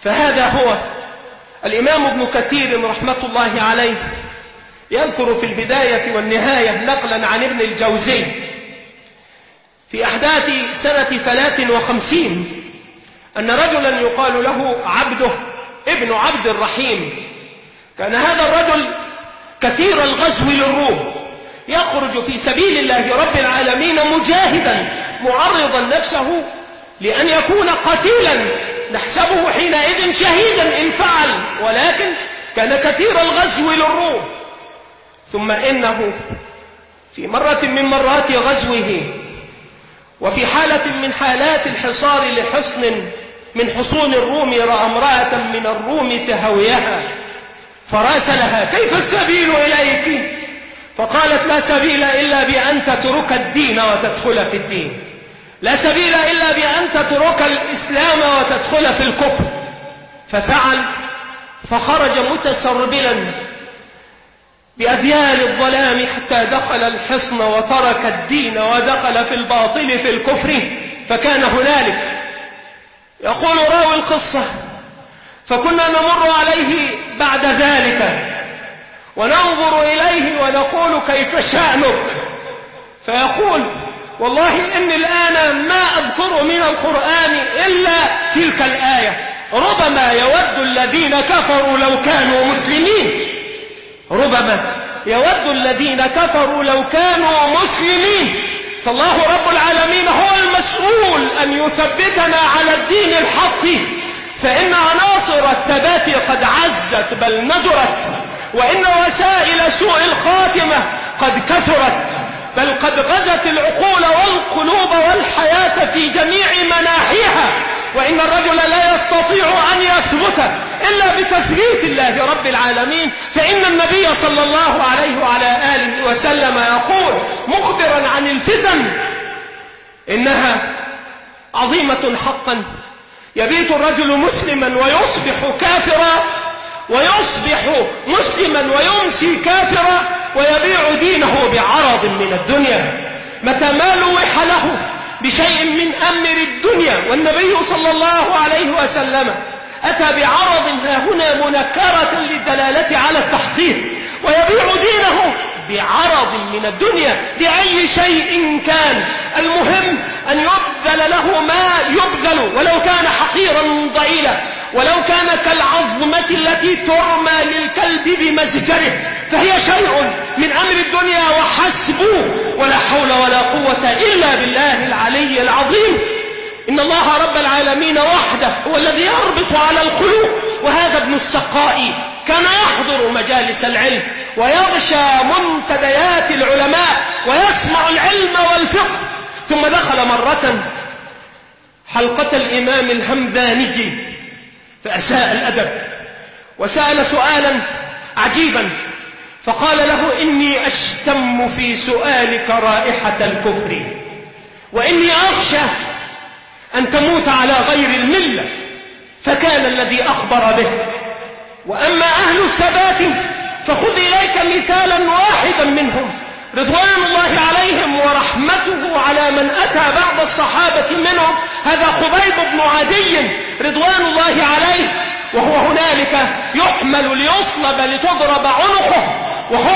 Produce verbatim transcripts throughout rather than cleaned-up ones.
فهذا هو. الإمام ابن كثير رحمة الله عليه يذكر في البداية والنهاية نقلا عن ابن الجوزي في أحداث سنة ثلاث وخمسين أن رجلا يقال له عبده ابن عبد الرحيم، كان هذا الرجل كثير الغزو للروم، يخرج في سبيل الله رب العالمين مجاهدا معرضا نفسه لأن يكون قتيلا، نحسبه حينئذ شهيدا إن فعل، ولكن كان كثير الغزو للروم. ثم إنه في مرة من مرات غزوه وفي حالة من حالات الحصار لحصن من حصون الروم رأى امرأة من الروم فهويها فراسلها: كيف السبيل إليك؟ فقالت: لا سبيل إلا بأن تترك الدين وتدخل في الدين، لا سبيل إلا بأن تترك الإسلام وتدخل في الكفر. ففعل، فخرج متسربلا بأذيال الظلام حتى دخل الحصن وترك الدين ودخل في الباطل في الكفر. فكان هنالك، يقول راوي القصة: فكنا نمر عليه بعد ذلك وننظر إليه ونقول: كيف شأنك؟ فيقول: والله إني الآن ما أذكر من القرآن إلا تلك الآية: ربما يود الذين كفروا لو كانوا مسلمين، ربما يود الذين كفروا لو كانوا مسلمين. فالله رب العالمين هو المسؤول أن يثبتنا على الدين الحق، فإن عناصر الثبات قد عزت بل ندرت، وإن وسائل سوء الخاتمة قد كثرت بل قد غزت العقول والقلوب والحياة في جميع مناحيها، وإن الرجل لا يستطيع أن يثبت إلا بتثبيت الله رب العالمين. فإن النبي صلى الله عليه وعلى آله وسلم يقول مخبرا عن الفتن: إنها عظيمة حقا، يبيت الرجل مسلما ويصبح كافرا، ويصبح مسلما ويمسي كافرا، ويبيع دينه بعرض من الدنيا. متى ما لوح له بشيء من أمر الدنيا، والنبي صلى الله عليه وسلم أتى بعرض ها هنا منكرة للدلالة على التحقيق، ويبيع دينه بعرض من الدنيا بأي شيء كان، المهم أن يبذل له ما يبذل ولو كان حقيرا ضئيلا، ولو كان كالعظمة التي ترمى للكلب بمسجره، فهي شيء من أمر الدنيا وحسبه، ولا حول ولا قوة إلا بالله العلي العظيم. إن الله رب العالمين وحده هو الذي يربط على القلوب. وهذا ابن السقاء كان يحضر مجالس العلم ويغشى منتديات العلماء ويسمع العلم والفقه، ثم دخل مرة حلقة الإمام الهمذاني فأساء الأدب وسأل سؤالا عجيبا، فقال له: إني أشتم في سؤالك رائحة الكفر، وإني أخشى أن تموت على غير الملة. فكان الذي أخبر به. وأما أهل الثبات فخذ إليك مثالا واحدا منهم رضوان الله عليهم ورحمته على من أتى بعد الصحابة منهم، هذا خبيب بن عدي رضوان الله عليه، وهو هنالك يحمل ليصلب لتضرب عنقه، وهو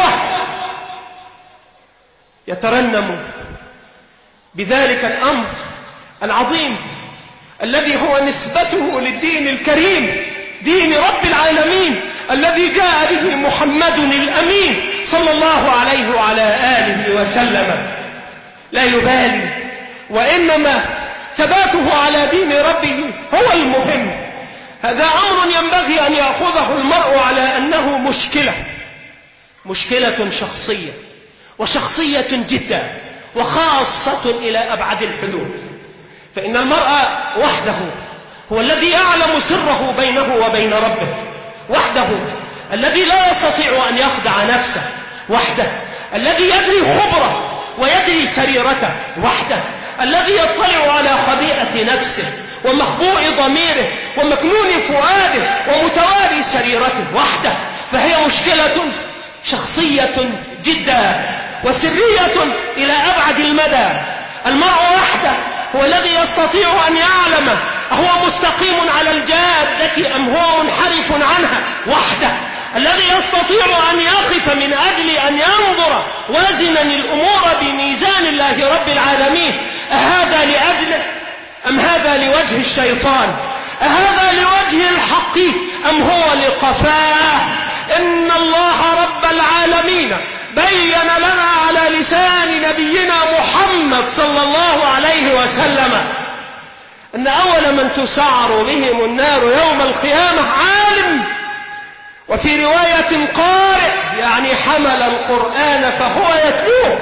يترنم بذلك الأمر العظيم الذي هو نسبته للدين الكريم، دين رب العالمين الذي جاء به محمد الأمين صلى الله عليه وعلى آله وسلم. لا يبالي، وإنما ثباته على دين ربه هو المهم. هذا أمر ينبغي أن يأخذه المرء على أنه مشكلة، مشكلة شخصية، وشخصية جدا، وخاصة إلى أبعد الحدود. فإن المرء وحده هو الذي يعلم سره بينه وبين ربه، وحده الذي لا يستطيع أن يخدع نفسه، وحده الذي يدري خبره ويدري سريرته، وحده الذي يطلع على خبيئة نفسه ومخبوء ضميره ومكنون فؤاده ومتواري سريرته، وحده. فهي مشكلة شخصية جدا وسرية إلى أبعد المدى. المرء وحده هو الذي يستطيع أن يعلم أهو مستقيم على الجادة التي أم هو منحرف عنها وحده، الذي يستطيع أن يقف من أجل أن ينظر وازنا الأمور بميزان الله رب العالمين، أهذا لأجله أم هذا لوجه الشيطان؟ أهذا لوجه الحق أم هو لقفاه؟ إن الله رب العالمين بين لنا على لسان نبينا محمد صلى الله عليه وسلم أن أول من تسعر بهم النار يوم القيامة عالم، وفي رواية قارئ، يعني حمل القرآن فهو يتلوه،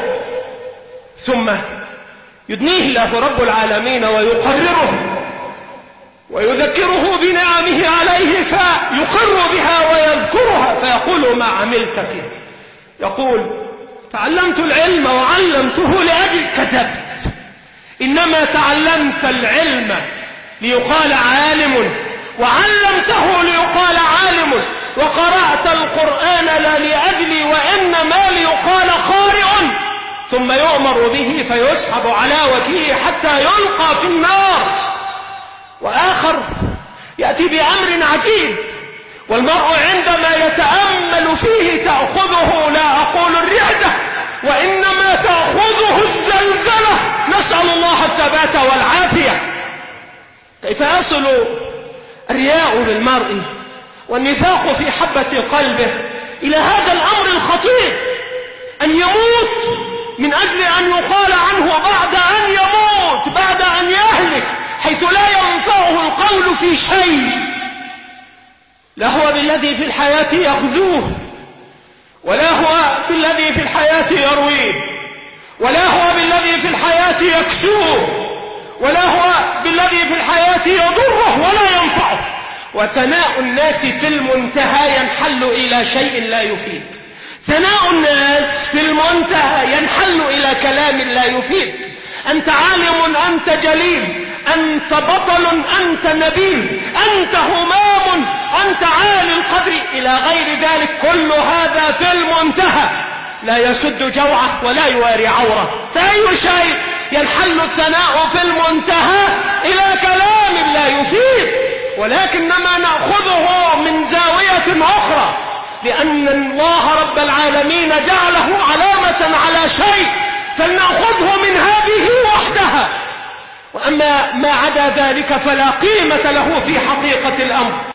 ثم يدنيه الله رب العالمين ويقرره ويذكره بنعمه عليه فيقر بها ويذكرها، فيقول ما عملت فيه، يقول تعلمت العلم وعلمته لأجل كذبت، إنما تعلمت العلم ليقال عالم وعلمته ليقال عالم، وقرأت القرآن لا لأجلي وإنما ليقال قارئ، ثم يؤمر به فيسحب على وجهه حتى يلقى في النار. وآخر يأتي بأمر عجيب، والمرء عندما يتأمل فيه تأخذه لا أقول الرعدة وإنما تأخذه الزلزلة، نسأل الله الثبات والعافية. كيف يصل الرياء بالمرء والنفاق في حبة قلبه إلى هذا الأمر الخطير، أن يموت من أجل أن يقال عنه بعد أن يموت، بعد أن يهلك، حيث لا ينفعه القول في شيء، لا هو بالذي في الحياة يغزوه، ولا هو بالذي في الحياة يرويه، ولا هو بالذي في الحياة يكسوه، ولا هو بالذي في الحياة يضره ولا ينفعه. وثناء الناس في المنتهى ينحل إلى شيء لا يفيد، ثناء الناس في المنتهى ينحل إلى كلام لا يفيد. أنت عالم، أنت جليل، أنت بطل، أنت نبيل، أنت همام، أنت عالي القدر، إلى غير ذلك، كل هذا في المنتهى لا يسد جوعه ولا يواري عوره. فأي شيء ينحل الثناء في المنتهى إلى كلام لا يفيد، ولكنما نأخذه من زاوية أخرى، لأن الله رب العالمين جعله علامة على شيء، فلنأخذه من هذه وحدها، وأما ما عدا ذلك فلا قيمة له في حقيقة الأمر.